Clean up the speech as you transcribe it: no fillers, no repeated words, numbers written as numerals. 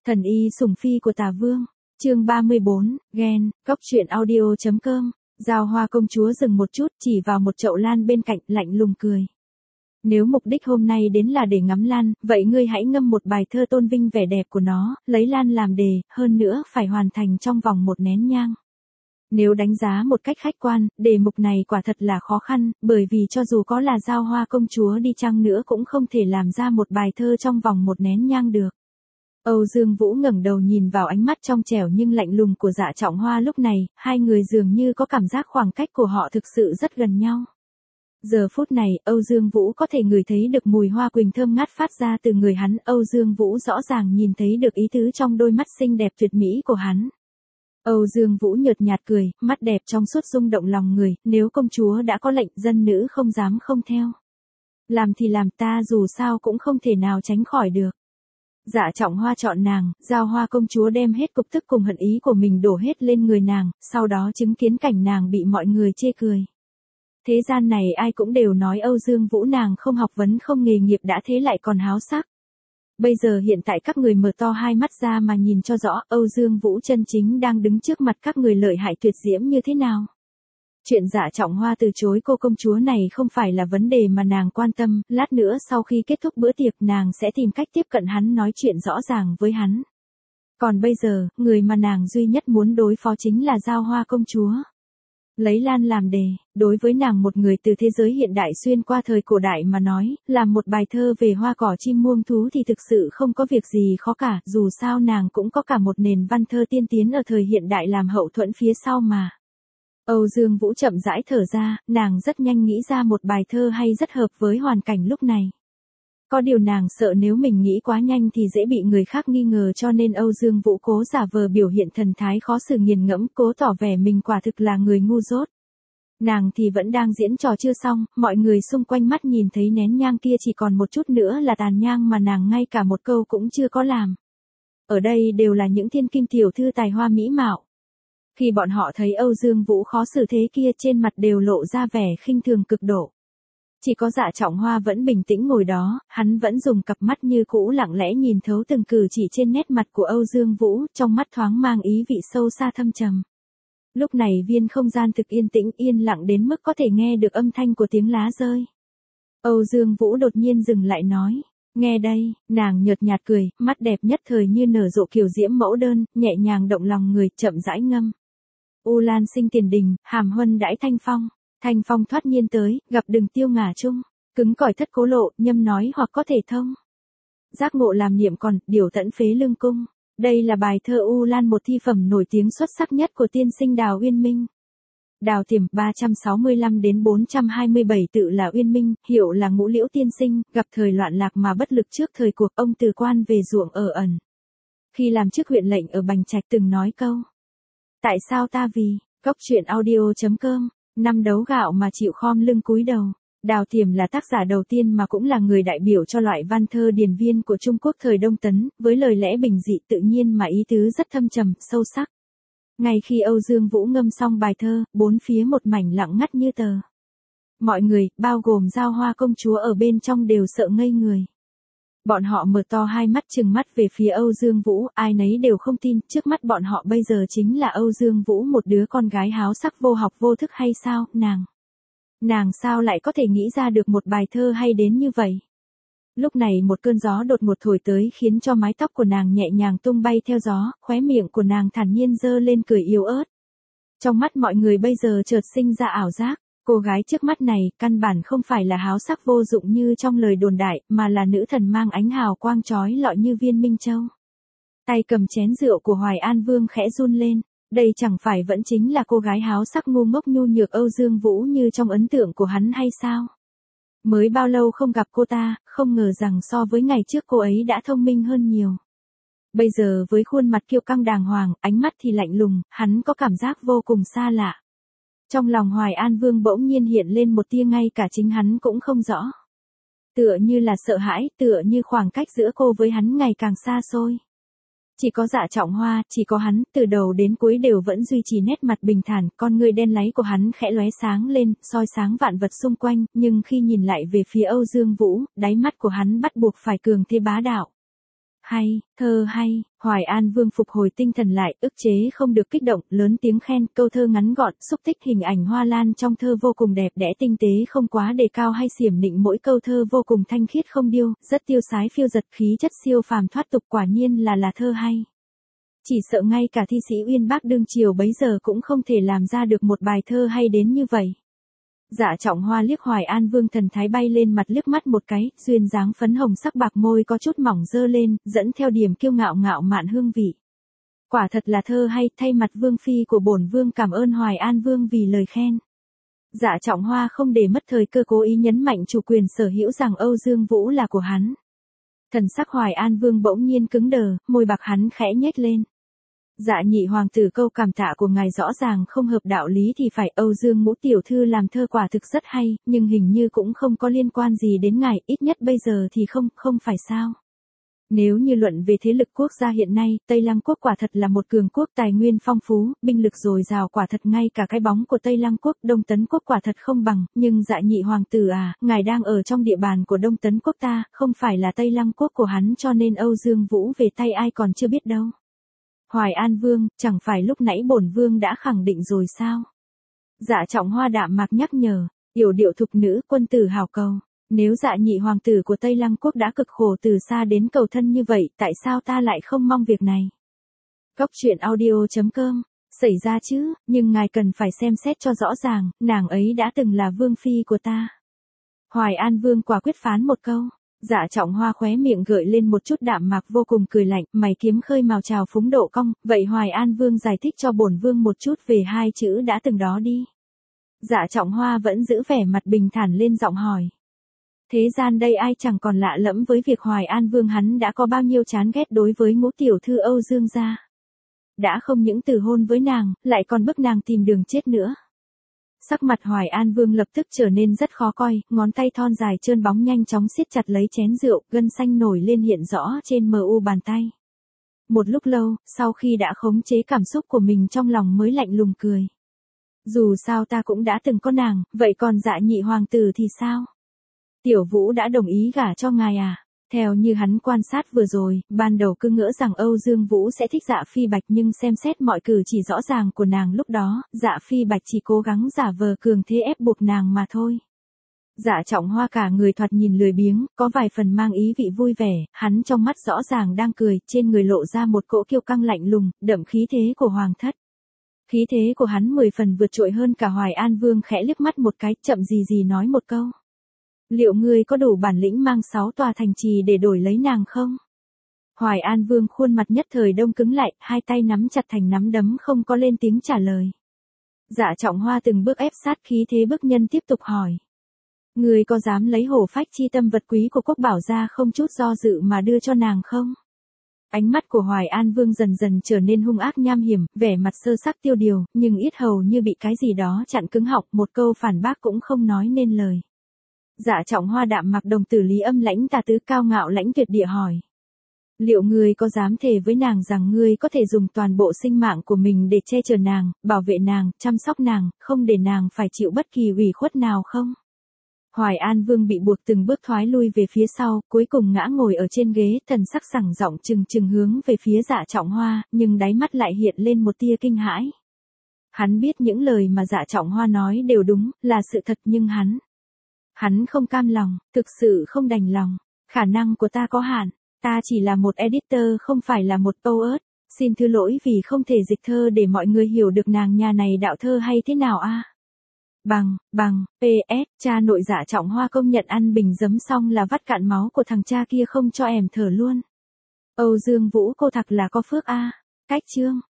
Thần y sủng phi của Tả Vương, chương 34, ghen, góc truyện audio.com. Giao Hoa công chúa dừng một chút, chỉ vào một chậu lan bên cạnh, lạnh lùng cười. Nếu mục đích hôm nay đến là để ngắm lan, vậy ngươi hãy ngâm một bài thơ tôn vinh vẻ đẹp của nó, lấy lan làm đề, hơn nữa phải hoàn thành trong vòng một nén nhang. Nếu đánh giá một cách khách quan, đề mục này quả thật là khó khăn, bởi vì cho dù có là Giao Hoa công chúa đi chăng nữa cũng không thể làm ra một bài thơ trong vòng một nén nhang được. Âu Dương Vũ ngẩng đầu nhìn vào ánh mắt trong trẻo nhưng lạnh lùng của Dạ Trọng Hoa lúc này, hai người dường như có cảm giác khoảng cách của họ thực sự rất gần nhau. Giờ phút này, Âu Dương Vũ có thể ngửi thấy được mùi hoa quỳnh thơm ngát phát ra từ người hắn, Âu Dương Vũ rõ ràng nhìn thấy được ý tứ trong đôi mắt xinh đẹp tuyệt mỹ của hắn. Âu Dương Vũ nhợt nhạt cười, mắt đẹp trong suốt rung động lòng người, nếu công chúa đã có lệnh, dân nữ không dám không theo. Làm thì làm, ta dù sao cũng không thể nào tránh khỏi được. Dạ Trọng Hoa chọn nàng, Giao Hoa công chúa đem hết cục tức cùng hận ý của mình đổ hết lên người nàng, sau đó chứng kiến cảnh nàng bị mọi người chê cười. Thế gian này ai cũng đều nói Âu Dương Vũ nàng không học vấn không nghề nghiệp đã thế lại còn háo sắc. Bây giờ hiện tại các người mở to hai mắt ra mà nhìn cho rõ Âu Dương Vũ chân chính đang đứng trước mặt các người lợi hại tuyệt diễm như thế nào. Chuyện Dạ Trọng Hoa từ chối cô công chúa này không phải là vấn đề mà nàng quan tâm, lát nữa sau khi kết thúc bữa tiệc nàng sẽ tìm cách tiếp cận hắn nói chuyện rõ ràng với hắn. Còn bây giờ, người mà nàng duy nhất muốn đối phó chính là Giao Hoa công chúa. Lấy lan làm đề, đối với nàng một người từ thế giới hiện đại xuyên qua thời cổ đại mà nói, làm một bài thơ về hoa cỏ chim muông thú thì thực sự không có việc gì khó cả, dù sao nàng cũng có cả một nền văn thơ tiên tiến ở thời hiện đại làm hậu thuẫn phía sau mà. Âu Dương Vũ chậm rãi thở ra, nàng rất nhanh nghĩ ra một bài thơ hay rất hợp với hoàn cảnh lúc này. Có điều nàng sợ nếu mình nghĩ quá nhanh thì dễ bị người khác nghi ngờ cho nên Âu Dương Vũ cố giả vờ biểu hiện thần thái khó xử nghiền ngẫm, cố tỏ vẻ mình quả thực là người ngu dốt. Nàng thì vẫn đang diễn trò chưa xong, mọi người xung quanh mắt nhìn thấy nén nhang kia chỉ còn một chút nữa là tàn nhang mà nàng ngay cả một câu cũng chưa có làm. Ở đây đều là những thiên kim tiểu thư tài hoa mỹ mạo. Khi bọn họ thấy Âu Dương Vũ khó xử thế kia trên mặt đều lộ ra vẻ khinh thường cực độ. Chỉ có Dạ Trọng Hoa vẫn bình tĩnh ngồi đó, hắn vẫn dùng cặp mắt như cũ lặng lẽ nhìn thấu từng cử chỉ trên nét mặt của Âu Dương Vũ, trong mắt thoáng mang ý vị sâu xa thâm trầm. Lúc này viên không gian thực yên tĩnh yên lặng đến mức có thể nghe được âm thanh của tiếng lá rơi. Âu Dương Vũ đột nhiên dừng lại nói, nghe đây, nàng nhợt nhạt cười, mắt đẹp nhất thời như nở rộ kiều diễm mẫu đơn, nhẹ nhàng động lòng người, chậm rãi ngâm. U Lan sinh tiền đình, hàm huân đãi thanh phong. Thanh phong thoát nhiên tới, gặp đừng tiêu ngả chung, cứng cỏi thất cố lộ, nhâm nói hoặc có thể thông. Giác ngộ làm niệm còn, điều tẫn phế lương cung. Đây là bài thơ U Lan, một thi phẩm nổi tiếng xuất sắc nhất của tiên sinh Đào Uyên Minh. Đào Tiềm 365 đến 427 tự là Uyên Minh, hiệu là Ngũ Liễu tiên sinh, gặp thời loạn lạc mà bất lực trước thời cuộc, ông từ quan về ruộng ở ẩn. Khi làm chức huyện lệnh ở Bành Trạch từng nói câu: tại sao ta vì, góc truyện audio.com. Năm đấu gạo mà chịu khom lưng cúi đầu. Đào Tiềm là tác giả đầu tiên mà cũng là người đại biểu cho loại văn thơ điển viên của Trung Quốc thời Đông Tấn, với lời lẽ bình dị tự nhiên mà ý tứ rất thâm trầm, sâu sắc. Ngay khi Âu Dương Vũ ngâm xong bài thơ, bốn phía một mảnh lặng ngắt như tờ. Mọi người, bao gồm Giao Hoa công chúa ở bên trong đều sợ ngây người. Bọn họ mở to hai mắt trừng mắt về phía Âu Dương Vũ, ai nấy đều không tin, trước mắt bọn họ bây giờ chính là Âu Dương Vũ, một đứa con gái háo sắc vô học vô thức hay sao, nàng sao lại có thể nghĩ ra được một bài thơ hay đến như vậy. Lúc này một cơn gió đột ngột thổi tới khiến cho mái tóc của nàng nhẹ nhàng tung bay theo gió, khóe miệng của nàng thản nhiên giơ lên cười yếu ớt. Trong mắt mọi người bây giờ chợt sinh ra ảo giác. Cô gái trước mắt này, căn bản không phải là háo sắc vô dụng như trong lời đồn đại, mà là nữ thần mang ánh hào quang chói lọi như viên minh châu. Tay cầm chén rượu của Hoài An Vương khẽ run lên, đây chẳng phải vẫn chính là cô gái háo sắc ngu ngốc nhu nhược Âu Dương Vũ như trong ấn tượng của hắn hay sao? Mới bao lâu không gặp cô ta, không ngờ rằng so với ngày trước cô ấy đã thông minh hơn nhiều. Bây giờ với khuôn mặt kiêu căng đàng hoàng, ánh mắt thì lạnh lùng, hắn có cảm giác vô cùng xa lạ. Trong lòng Hoài An Vương bỗng nhiên hiện lên một tia ngay cả chính hắn cũng không rõ. Tựa như là sợ hãi, tựa như khoảng cách giữa cô với hắn ngày càng xa xôi. Chỉ có Dạ Trọng Hoa, chỉ có hắn, từ đầu đến cuối đều vẫn duy trì nét mặt bình thản, con ngươi đen láy của hắn khẽ lóe sáng lên, soi sáng vạn vật xung quanh, nhưng khi nhìn lại về phía Âu Dương Vũ, đáy mắt của hắn bắt buộc phải cường thế bá đạo. Hay, thơ hay, Hoài An Vương phục hồi tinh thần lại, ức chế không được kích động, lớn tiếng khen, câu thơ ngắn gọn, xúc tích hình ảnh hoa lan trong thơ vô cùng đẹp đẽ tinh tế không quá đề cao hay xiểm nịnh, mỗi câu thơ vô cùng thanh khiết không điêu, rất tiêu sái phiêu dật, khí chất siêu phàm thoát tục, quả nhiên là thơ hay. Chỉ sợ ngay cả thi sĩ uyên bác đương triều bấy giờ cũng không thể làm ra được một bài thơ hay đến như vậy. Dạ Trọng Hoa liếc Hoài An Vương, thần thái bay lên mặt, liếc mắt một cái, duyên dáng phấn hồng sắc bạc, môi có chút mỏng dơ lên, dẫn theo điểm kiêu ngạo ngạo mạn hương vị. Quả thật là thơ hay, thay mặt vương phi của bổn vương cảm ơn Hoài An Vương vì lời khen. Dạ Trọng Hoa không để mất thời cơ, cố ý nhấn mạnh chủ quyền sở hữu rằng Âu Dương Vũ là của hắn. Thần sắc Hoài An Vương bỗng nhiên cứng đờ, môi bạc hắn khẽ nhếch lên. Dạ nhị hoàng tử, câu cảm tạ của ngài rõ ràng không hợp đạo lý thì phải, Âu Dương Ngũ tiểu thư làm thơ quả thực rất hay, nhưng hình như cũng không có liên quan gì đến ngài, ít nhất bây giờ thì không phải sao. Nếu như luận về thế lực quốc gia hiện nay, Tây Lăng quốc quả thật là một cường quốc, tài nguyên phong phú, binh lực dồi dào, quả thật ngay cả cái bóng của Tây Lăng quốc, Đông Tấn quốc quả thật không bằng, nhưng dạ nhị hoàng tử à, ngài đang ở trong địa bàn của Đông Tấn quốc ta, không phải là Tây Lăng quốc của hắn, cho nên Âu Dương Vũ về tay ai còn chưa biết đâu. Hoài An Vương, chẳng phải lúc nãy bổn vương đã khẳng định rồi sao? Dạ Trọng Hoa đạm mạc nhắc nhở, yểu điệu thục nữ, quân tử hảo cầu. Nếu dạ nhị hoàng tử của Tây Lăng quốc đã cực khổ từ xa đến cầu thân như vậy, tại sao ta lại không mong việc này? Cốc truyện audio.com, xảy ra chứ, nhưng ngài cần phải xem xét cho rõ ràng, nàng ấy đã từng là vương phi của ta. Hoài An Vương quả quyết phán một câu. Dạ Trọng Hoa khóe miệng gợi lên một chút đạm mạc, vô cùng cười lạnh, mày kiếm khơi mào trào phúng độ cong, vậy Hoài An Vương giải thích cho bổn vương một chút về hai chữ đã từng đó đi. Dạ Trọng Hoa vẫn giữ vẻ mặt bình thản lên giọng hỏi. Thế gian đây ai chẳng còn lạ lẫm với việc Hoài An Vương hắn đã có bao nhiêu chán ghét đối với Ngũ tiểu thư Âu Dương gia. Đã không những từ hôn với nàng, lại còn bức nàng tìm đường chết nữa. Sắc mặt Hoài An Vương lập tức trở nên rất khó coi, ngón tay thon dài trơn bóng nhanh chóng siết chặt lấy chén rượu, gân xanh nổi lên hiện rõ trên mu bàn tay. Một lúc lâu, sau khi đã khống chế cảm xúc của mình trong lòng mới lạnh lùng cười. Dù sao ta cũng đã từng có nàng, vậy còn dạ nhị hoàng tử thì sao? Tiểu Vũ đã đồng ý gả cho ngài à? Theo như hắn quan sát vừa rồi, ban đầu cứ ngỡ rằng Âu Dương Vũ sẽ thích Dạ Phi Bạch, nhưng xem xét mọi cử chỉ rõ ràng của nàng lúc đó, Dạ Phi Bạch chỉ cố gắng giả vờ cường thế ép buộc nàng mà thôi. Dạ Trọng Hoa cả người thoạt nhìn lười biếng, có vài phần mang ý vị vui vẻ, hắn trong mắt rõ ràng đang cười, trên người lộ ra một cỗ kiêu căng lạnh lùng, đậm khí thế của hoàng thất. Khí thế của hắn 10 phần vượt trội hơn cả Hoài An Vương, khẽ liếc mắt một cái, chậm gì nói một câu. Liệu ngươi có đủ bản lĩnh mang 6 tòa thành trì để đổi lấy nàng không? Hoài An Vương khuôn mặt nhất thời đông cứng lại, hai tay nắm chặt thành nắm đấm, không có lên tiếng trả lời. Dạ Trọng Hoa từng bước ép sát, khí thế bức nhân tiếp tục hỏi. Ngươi có dám lấy hổ phách chi tâm vật quý của Quốc Bảo gia không chút do dự mà đưa cho nàng không? Ánh mắt của Hoài An Vương dần dần trở nên hung ác nham hiểm, vẻ mặt sơ sắc tiêu điều, nhưng yết hầu như bị cái gì đó chặn cứng họng, một câu phản bác cũng không nói nên lời. Dạ Trọng Hoa đạm mặc đồng tử lý âm lãnh tà tứ, cao ngạo lãnh tuyệt địa hỏi. Liệu ngươi có dám thề với nàng rằng ngươi có thể dùng toàn bộ sinh mạng của mình để che chở nàng, bảo vệ nàng, chăm sóc nàng, không để nàng phải chịu bất kỳ ủy khuất nào không? Hoài An Vương bị buộc từng bước thoái lui về phía sau, cuối cùng ngã ngồi ở trên ghế, thần sắc sẳng giọng trừng hướng về phía Dạ Trọng Hoa, nhưng đáy mắt lại hiện lên một tia kinh hãi. Hắn biết những lời mà Dạ Trọng Hoa nói đều đúng, là sự thật, nhưng hắn không cam lòng, thực sự không đành lòng. Khả năng của ta có hạn, ta chỉ là một editor, không phải là một poet. Xin thứ lỗi vì không thể dịch thơ để mọi người hiểu được nàng nhà này đạo thơ hay thế nào a. PS, cha nội Dạ Trọng Hoa công nhận ăn bình giấm xong là vắt cạn máu của thằng cha kia không cho ẻm thở luôn. Âu Dương Vũ cô thật là có phước a. Cách chương.